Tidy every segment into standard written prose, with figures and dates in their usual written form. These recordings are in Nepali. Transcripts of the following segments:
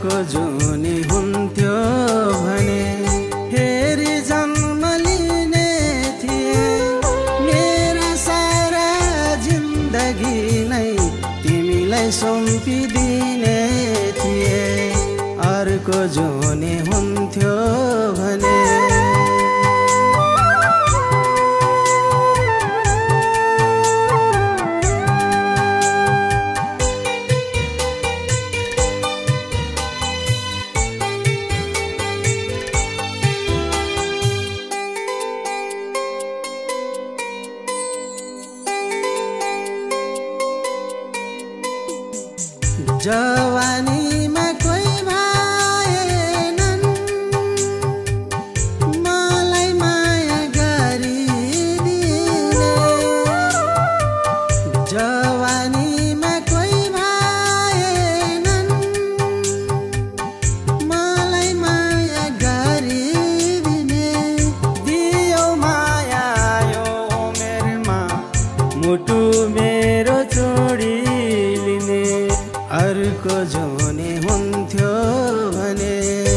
अर्को जुनी हुन्थ्यो भने फेरि जन्म लिने थिए। मेरो सारा जिन्दगी नै तिमीलाई सुम्पिदिने थिए। अर्को जुनी हुन्थ्यो भने जवानीमा कोही भएनन् मलाई माया गरिदिने। जवानीमा कोही भएनन् मलाई माया गरिदिने। दियो माया यो उमेरमा मुटु मेरो छोडिलिने। अर्को जुनी हुन्थ्यो भने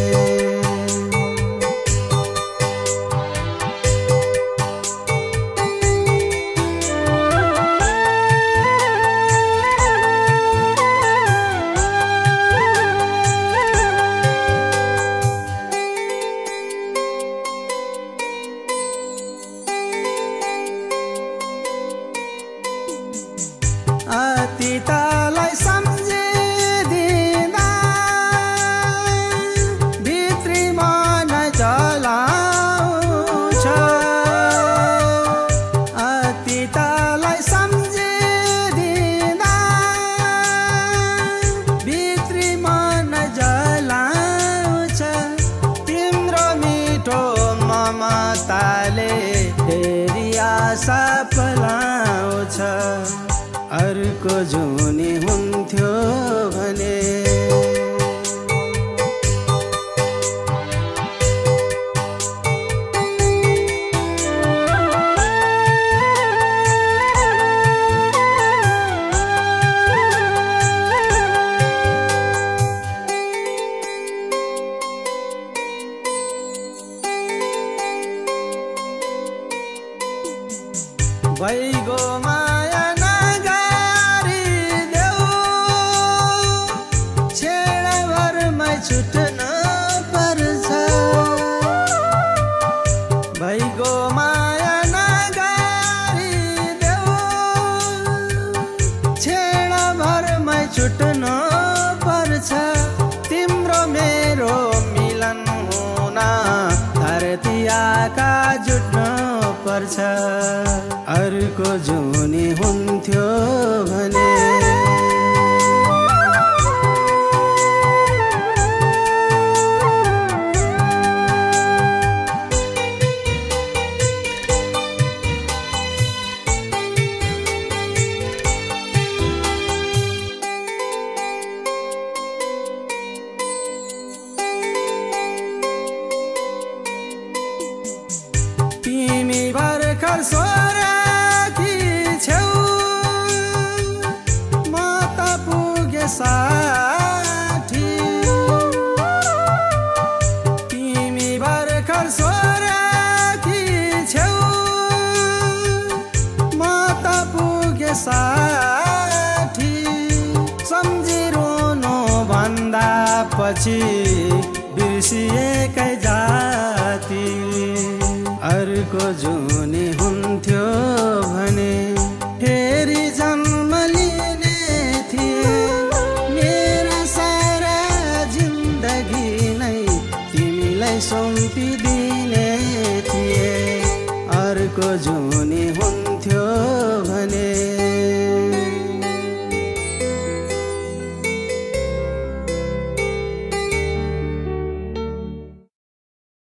अतीतलाई सम्झिदिँदा भित्री मन जलाउँछ। अतीतलाई सम्झिदिँदा भित्री मन जलाउँछ। तिम्रो मिठो ममताले फेरि आशा पलाउँछ। अर्को जुनी हुन्थ्यो भने भइगो माया नगरिदेऊ। छेडाभरमै छुट्न पर्छ। भइगो माया नगरिदेऊ। छेडाभरमै छुट्न पर्छ। तिम्रो मेरो मिलन हुन धरती आकाश जुट्न पर्छ। अर्को जुनी हुन्थ्यो भने तिमी भर्खर सोराकी छेउ म त पुगे साठी। तिमी भर्खर सोराकी छेउ म त पुगे साठी। सम्झिरहनु भन्दा पछि बिर्सिएकै जाति। अर्को जुनी हुन्थ्यो भने फेरि जन्म लिने थिए। मेरो सारा जिन्दगी नै तिमीलाई सुम्पिदिने थिए। अर्को जुनी हुन्थ्यो